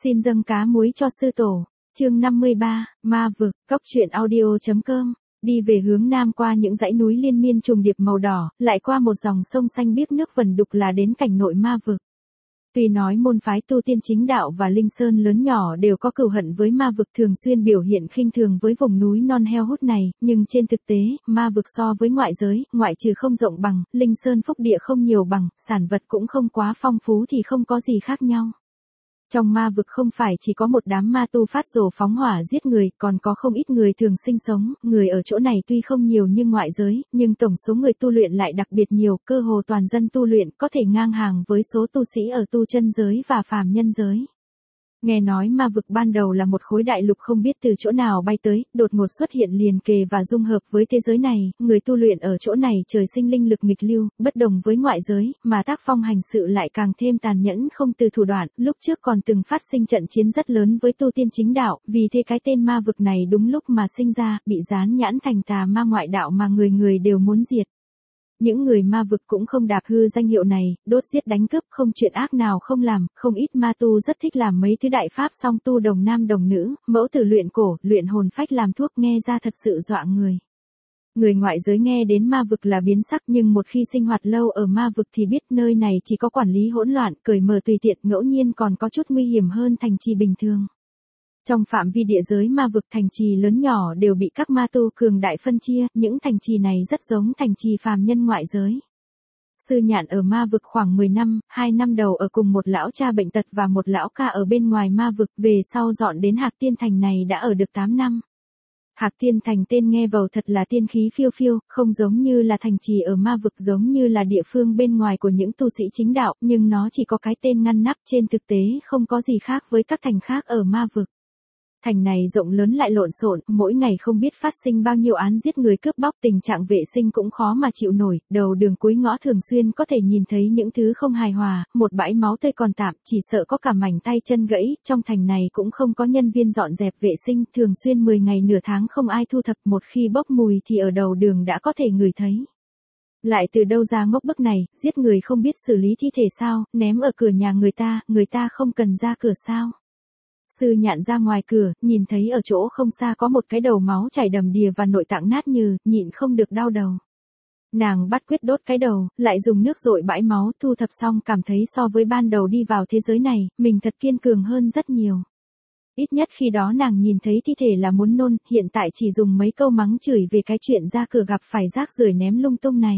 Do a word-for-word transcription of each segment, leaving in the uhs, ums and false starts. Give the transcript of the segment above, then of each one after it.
Xin dâng cá muối cho sư tổ. Chương năm mươi ba, Ma vực, cóc truyện audio.com. Đi về hướng nam qua những dãy núi liên miên trùng điệp màu đỏ, lại qua một dòng sông xanh biếc nước vần đục là đến cảnh nội ma vực. Tuy nói môn phái tu tiên chính đạo và linh sơn lớn nhỏ đều có cừu hận với ma vực, thường xuyên biểu hiện khinh thường với vùng núi non heo hút này, nhưng trên thực tế, ma vực so với ngoại giới, ngoại trừ không rộng bằng, linh sơn phúc địa không nhiều bằng, sản vật cũng không quá phong phú thì không có gì khác nhau. Trong ma vực không phải chỉ có một đám ma tu phát rồ phóng hỏa giết người, còn có không ít người thường sinh sống, người ở chỗ này tuy không nhiều như ngoại giới, nhưng tổng số người tu luyện lại đặc biệt nhiều, cơ hồ toàn dân tu luyện có thể ngang hàng với số tu sĩ ở tu chân giới và phàm nhân giới. Nghe nói ma vực ban đầu là một khối đại lục không biết từ chỗ nào bay tới, đột ngột xuất hiện liền kề và dung hợp với thế giới này, người tu luyện ở chỗ này trời sinh linh lực nghịch lưu, bất đồng với ngoại giới, mà tác phong hành sự lại càng thêm tàn nhẫn không từ thủ đoạn, lúc trước còn từng phát sinh trận chiến rất lớn với tu tiên chính đạo, vì thế cái tên ma vực này đúng lúc mà sinh ra, bị dán nhãn thành tà ma ngoại đạo mà người người đều muốn diệt. Những người ma vực cũng không đạp hư danh hiệu này, đốt giết đánh cướp không chuyện ác nào không làm, không ít ma tu rất thích làm mấy thứ đại pháp song tu đồng nam đồng nữ, mẫu tử luyện cổ, luyện hồn phách làm thuốc nghe ra thật sự dọa người. Người ngoại giới nghe đến ma vực là biến sắc nhưng một khi sinh hoạt lâu ở ma vực thì biết nơi này chỉ có quản lý hỗn loạn, cởi mở tùy tiện, ngẫu nhiên còn có chút nguy hiểm hơn thành trì bình thường. Trong phạm vi địa giới ma vực, thành trì lớn nhỏ đều bị các ma tu cường đại phân chia, những thành trì này rất giống thành trì phàm nhân ngoại giới. Sư Nhạn ở ma vực khoảng mười năm, hai năm đầu ở cùng một lão cha bệnh tật và một lão ca ở bên ngoài ma vực, về sau dọn đến Hạc Tiên Thành này đã ở được tám năm. Hạc Tiên Thành tên nghe vào thật là tiên khí phiêu phiêu, không giống như là thành trì ở ma vực, giống như là địa phương bên ngoài của những tu sĩ chính đạo, nhưng nó chỉ có cái tên ngăn nắp, trên thực tế không có gì khác với các thành khác ở ma vực. Thành này rộng lớn lại lộn xộn, mỗi ngày không biết phát sinh bao nhiêu án giết người cướp bóc, tình trạng vệ sinh cũng khó mà chịu nổi, đầu đường cuối ngõ thường xuyên có thể nhìn thấy những thứ không hài hòa, một bãi máu tươi còn tạm, chỉ sợ có cả mảnh tay chân gãy, trong thành này cũng không có nhân viên dọn dẹp vệ sinh, thường xuyên mười ngày nửa tháng không ai thu thập, một khi bốc mùi thì ở đầu đường đã có thể ngửi thấy. Lại từ đâu ra ngốc bức này, giết người không biết xử lý thi thể sao, ném ở cửa nhà người ta, người ta không cần ra cửa sao. Sư Nhạn ra ngoài cửa, nhìn thấy ở chỗ không xa có một cái đầu máu chảy đầm đìa và nội tạng nát nhừ, nhịn không được đau đầu. Nàng bắt quyết đốt cái đầu, lại dùng nước dội bãi máu, thu thập xong cảm thấy so với ban đầu đi vào thế giới này, mình thật kiên cường hơn rất nhiều. Ít nhất khi đó nàng nhìn thấy thi thể là muốn nôn, hiện tại chỉ dùng mấy câu mắng chửi về cái chuyện ra cửa gặp phải rác rưởi ném lung tung này.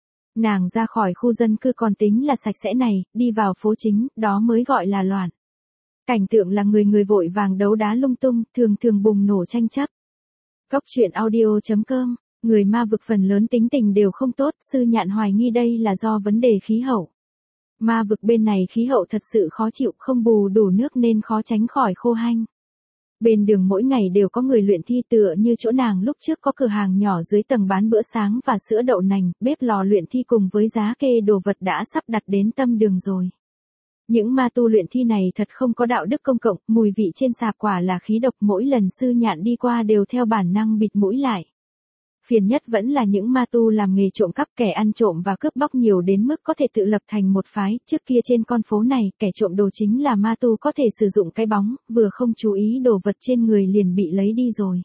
Nàng ra khỏi khu dân cư còn tính là sạch sẽ này, đi vào phố chính, đó mới gọi là loạn. Cảnh tượng là người người vội vàng đấu đá lung tung, thường thường bùng nổ tranh chấp. Cóc truyện audio.com, người ma vực phần lớn tính tình đều không tốt, Sư Nhạn hoài nghi đây là do vấn đề khí hậu. Ma vực bên này khí hậu thật sự khó chịu, không bù đủ nước nên khó tránh khỏi khô hanh. Bên đường mỗi ngày đều có người luyện thi, tựa như chỗ nàng lúc trước có cửa hàng nhỏ dưới tầng bán bữa sáng và sữa đậu nành, bếp lò luyện thi cùng với giá kê đồ vật đã sắp đặt đến tâm đường rồi. Những ma tu luyện thi này thật không có đạo đức công cộng, mùi vị trên sạp quả là khí độc, mỗi lần Sư Nhạn đi qua đều theo bản năng bịt mũi lại. Phiền nhất vẫn là những ma tu làm nghề trộm cắp, kẻ ăn trộm và cướp bóc nhiều đến mức có thể tự lập thành một phái, trước kia trên con phố này, kẻ trộm đồ chính là ma tu có thể sử dụng cái bóng, vừa không chú ý đồ vật trên người liền bị lấy đi rồi.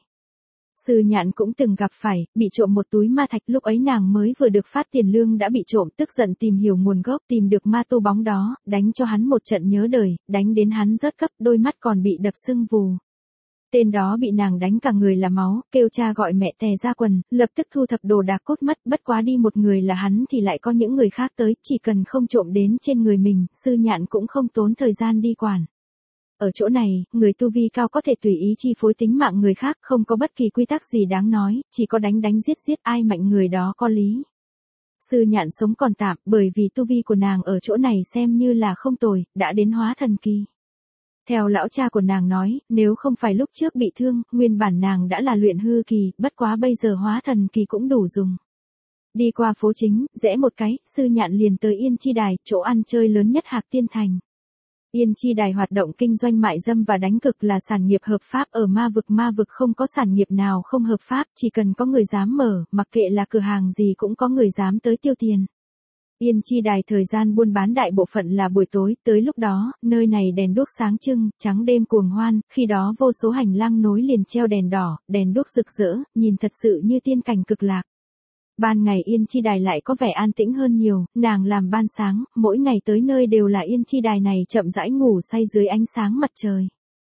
Sư Nhạn cũng từng gặp phải, bị trộm một túi ma thạch, lúc ấy nàng mới vừa được phát tiền lương đã bị trộm, tức giận tìm hiểu nguồn gốc, tìm được ma tu bóng đó, đánh cho hắn một trận nhớ đời, đánh đến hắn rớt cấp, đôi mắt còn bị đập sưng vù. Tên đó bị nàng đánh cả người là máu, kêu cha gọi mẹ tè ra quần, lập tức thu thập đồ đạc cốt mất, bất quá đi một người là hắn thì lại có những người khác tới, chỉ cần không trộm đến trên người mình, Sư Nhạn cũng không tốn thời gian đi quản. Ở chỗ này, người tu vi cao có thể tùy ý chi phối tính mạng người khác, không có bất kỳ quy tắc gì đáng nói, chỉ có đánh đánh giết giết, ai mạnh người đó có lý. Sư Nhạn sống còn tạm, bởi vì tu vi của nàng ở chỗ này xem như là không tồi, đã đến hóa thần kỳ. Theo lão cha của nàng nói, nếu không phải lúc trước bị thương, nguyên bản nàng đã là luyện hư kỳ, bất quá bây giờ hóa thần kỳ cũng đủ dùng. Đi qua phố chính, rẽ một cái, Sư Nhạn liền tới Yên Chi Đài, chỗ ăn chơi lớn nhất Hạc Tiên Thành. Yên Chi Đài hoạt động kinh doanh mại dâm và đánh cực là sản nghiệp hợp pháp ở ma vực, ma vực không có sản nghiệp nào không hợp pháp, chỉ cần có người dám mở, mặc kệ là cửa hàng gì cũng có người dám tới tiêu tiền. Yên Chi Đài thời gian buôn bán đại bộ phận là buổi tối, tới lúc đó, nơi này đèn đuốc sáng trưng, trắng đêm cuồng hoan, khi đó vô số hành lang nối liền treo đèn đỏ, đèn đuốc rực rỡ, nhìn thật sự như tiên cảnh cực lạc. Ban ngày Yên Chi Đài lại có vẻ an tĩnh hơn nhiều, nàng làm ban sáng, mỗi ngày tới nơi đều là Yên Chi Đài này chậm rãi ngủ say dưới ánh sáng mặt trời.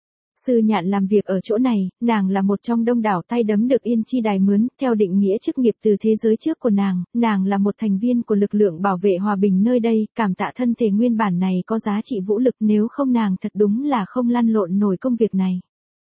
Sư Nhạn làm việc ở chỗ này, nàng là một trong đông đảo tay đấm được Yên Chi Đài mướn, theo định nghĩa chức nghiệp từ thế giới trước của nàng, nàng là một thành viên của lực lượng bảo vệ hòa bình nơi đây, cảm tạ thân thể nguyên bản này có giá trị vũ lực, nếu không nàng thật đúng là không lăn lộn nổi công việc này.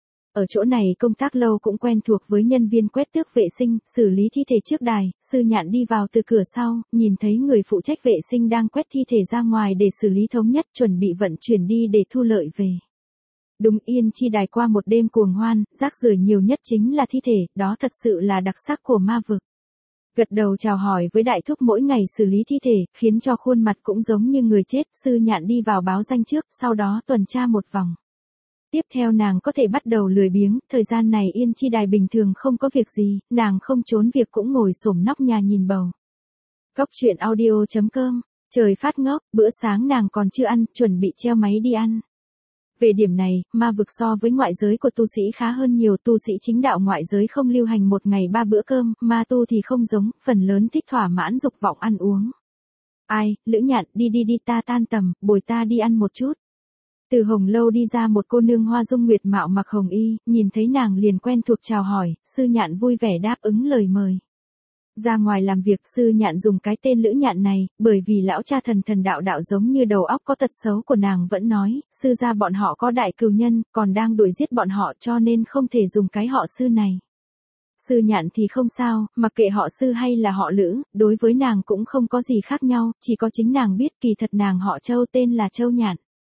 Ở chỗ này công tác lâu cũng quen thuộc với nhân viên quét tước vệ sinh, xử lý thi thể trước đài, Sư Nhạn đi vào từ cửa sau, nhìn thấy người phụ trách vệ sinh đang quét thi thể ra ngoài để xử lý thống nhất, chuẩn bị vận chuyển đi để thu lợi về. Đúng, Yên Chi Đài qua một đêm cuồng hoan, rác rưởi nhiều nhất chính là thi thể, đó thật sự là đặc sắc của ma vực. Gật đầu chào hỏi với đại thúc mỗi ngày xử lý thi thể, khiến cho khuôn mặt cũng giống như người chết, Sư Nhạn đi vào báo danh trước, sau đó tuần tra một vòng. Tiếp theo nàng có thể bắt đầu lười biếng, thời gian này Yên Chi Đài bình thường không có việc gì, nàng không trốn việc cũng ngồi xổm nóc nhà nhìn bầu. Cóc truyện audio chấm com, trời phát ngốc, bữa sáng nàng còn chưa ăn, chuẩn bị treo máy đi ăn. Về điểm này, ma vực so với ngoại giới của tu sĩ khá hơn nhiều, tu sĩ chính đạo ngoại giới không lưu hành một ngày ba bữa cơm, ma tu thì không giống, phần lớn thích thỏa mãn dục vọng ăn uống. Ai, Lữ Nhạn, đi đi đi ta tan tầm, bồi ta đi ăn một chút. Từ hồng lâu đi ra một cô nương hoa dung nguyệt mạo mặc hồng y, nhìn thấy nàng liền quen thuộc chào hỏi, Sư Nhạn vui vẻ đáp ứng lời mời. Ra ngoài làm việc Sư Nhạn dùng cái tên Lữ Nhạn này, bởi vì lão cha thần thần đạo đạo giống như đầu óc có tật xấu của nàng vẫn nói, sư gia bọn họ có đại cừu nhân, còn đang đuổi giết bọn họ cho nên không thể dùng cái họ Sư này. Sư Nhạn thì không sao, mặc kệ họ Sư hay là họ Lữ, đối với nàng cũng không có gì khác nhau, chỉ có chính nàng biết kỳ thật nàng họ Châu tên là Châu Nhạn.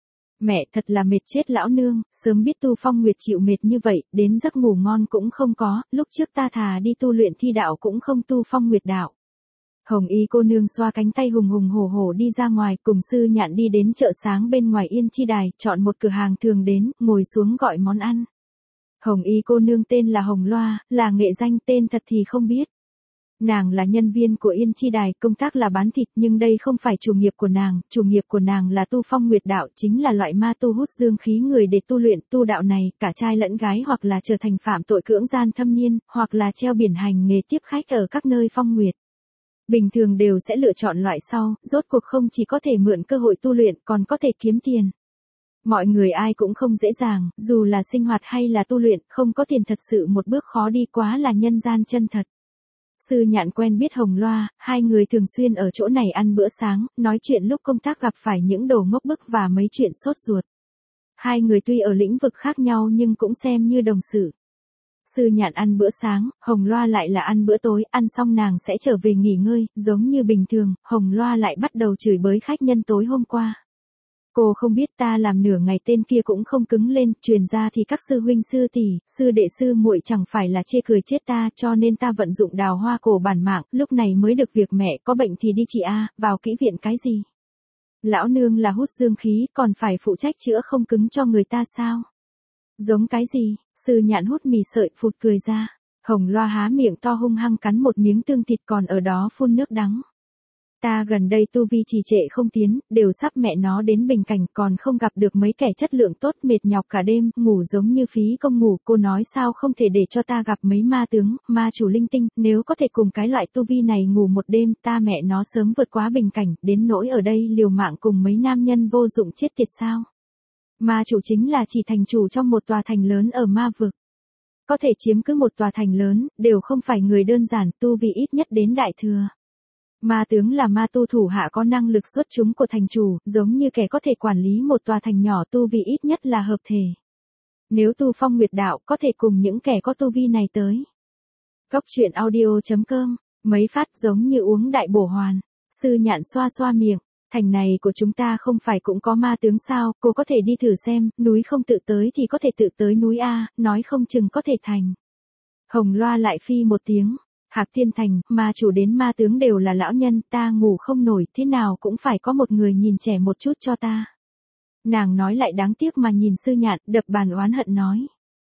Mẹ thật là mệt chết lão nương, sớm biết tu phong nguyệt chịu mệt như vậy, đến giấc ngủ ngon cũng không có, lúc trước ta thà đi tu luyện thi đạo cũng không tu phong nguyệt đạo. Hồng y cô nương xoa cánh tay hùng hùng hổ hổ đi ra ngoài, cùng Sư Nhạn đi đến chợ sáng bên ngoài Yên Chi Đài, chọn một cửa hàng thường đến, ngồi xuống gọi món ăn. Hồng y cô nương tên là Hồng Loa, là nghệ danh, tên thật thì không biết. Nàng là nhân viên của Yên Chi Đài, công tác là bán thịt nhưng đây không phải chủ nghiệp của nàng, chủ nghiệp của nàng là tu phong nguyệt đạo, chính là loại ma tu hút dương khí người để tu luyện tu đạo này, cả trai lẫn gái hoặc là trở thành phạm tội cưỡng gian thâm niên, hoặc là treo biển hành nghề tiếp khách ở các nơi phong nguyệt. Bình thường đều sẽ lựa chọn loại sau, rốt cuộc không chỉ có thể mượn cơ hội tu luyện còn có thể kiếm tiền. Mọi người ai cũng không dễ dàng, dù là sinh hoạt hay là tu luyện, không có tiền thật sự một bước khó đi quá là nhân gian chân thật. Sư Nhạn quen biết Hồng Loa, hai người thường xuyên ở chỗ này ăn bữa sáng, nói chuyện lúc công tác gặp phải những đồ ngốc bức và mấy chuyện sốt ruột. Hai người tuy ở lĩnh vực khác nhau nhưng cũng xem như đồng sự. Sư Nhạn ăn bữa sáng, Hồng Loa lại là ăn bữa tối, ăn xong nàng sẽ trở về nghỉ ngơi, giống như bình thường, Hồng Loa lại bắt đầu chửi bới khách nhân tối hôm qua. Cô không biết ta làm nửa ngày tên kia cũng không cứng lên, truyền ra thì các sư huynh sư tỷ, sư đệ sư muội chẳng phải là chê cười chết ta, cho nên ta vận dụng đào hoa cổ bản mạng, lúc này mới được việc mẹ có bệnh thì đi chị a, vào kỹ viện cái gì? Lão nương là hút dương khí, còn phải phụ trách chữa không cứng cho người ta sao? Giống cái gì? Sư Nhạn hút mì sợi phụt cười ra. Hồng Loa há miệng to hung hăng cắn một miếng tương thịt còn ở đó phun nước đắng. Ta gần đây tu vi trì trệ không tiến, đều sắp mẹ nó đến bình cảnh còn không gặp được mấy kẻ chất lượng tốt, mệt nhọc cả đêm, ngủ giống như phí công ngủ, cô nói sao không thể để cho ta gặp mấy ma tướng, ma chủ linh tinh, nếu có thể cùng cái loại tu vi này ngủ một đêm, ta mẹ nó sớm vượt quá bình cảnh, đến nỗi ở đây liều mạng cùng mấy nam nhân vô dụng chết tiệt sao. Ma chủ chính là chỉ thành chủ trong một tòa thành lớn ở ma vực. Có thể chiếm cứ một tòa thành lớn, đều không phải người đơn giản, tu vi ít nhất đến đại thừa. Ma tướng là ma tu thủ hạ có năng lực xuất chúng của thành chủ, giống như kẻ có thể quản lý một tòa thành nhỏ, tu vi ít nhất là hợp thể. Nếu tu phong nguyệt đạo, có thể cùng những kẻ có tu vi này tới. Cóc truyện audio chấm com, mấy phát giống như uống đại bổ hoàn. Sư Nhạn xoa xoa miệng, thành này của chúng ta không phải cũng có ma tướng sao, cô có thể đi thử xem, núi không tự tới thì có thể tự tới núi A, nói không chừng có thể thành. Hồng Loa lại phi một tiếng. Hạc Thiên Thành, ma chủ đến ma tướng đều là lão nhân, ta ngủ không nổi, thế nào cũng phải có một người nhìn trẻ một chút cho ta. Nàng nói lại đáng tiếc mà nhìn Sư Nhạn, đập bàn oán hận nói.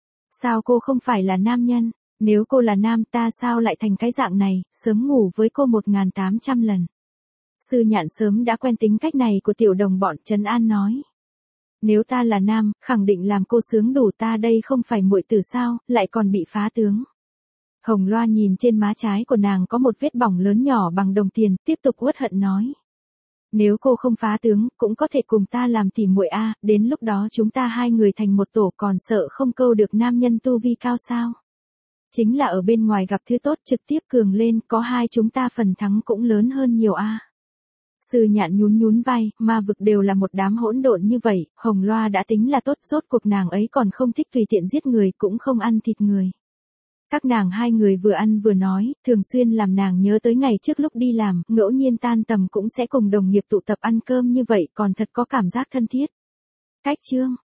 Sao cô không phải là nam nhân, nếu cô là nam ta sao lại thành cái dạng này, sớm ngủ với cô một ngàn tám trăm lần. Sư Nhạn sớm đã quen tính cách này của tiểu đồng bọn, trấn an nói. Nếu ta là nam, khẳng định làm cô sướng đủ, ta đây không phải muội tử sao, lại còn bị phá tướng. Hồng Loa nhìn trên má trái của nàng có một vết bỏng lớn nhỏ bằng đồng tiền, tiếp tục uất hận nói. Nếu cô không phá tướng, cũng có thể cùng ta làm tỉ muội a, đến lúc đó chúng ta hai người thành một tổ, còn sợ không câu được nam nhân tu vi cao sao. Chính là ở bên ngoài gặp thứ tốt trực tiếp cường lên, có hai chúng ta phần thắng cũng lớn hơn nhiều a. Sư Nhạn nhún nhún vai, ma vực đều là một đám hỗn độn như vậy, Hồng Loa đã tính là tốt, rốt cuộc nàng ấy còn không thích tùy tiện giết người, cũng không ăn thịt người. Các nàng hai người vừa ăn vừa nói, thường xuyên làm nàng nhớ tới ngày trước lúc đi làm, ngẫu nhiên tan tầm cũng sẽ cùng đồng nghiệp tụ tập ăn cơm như vậy, còn thật có cảm giác thân thiết. Cách chương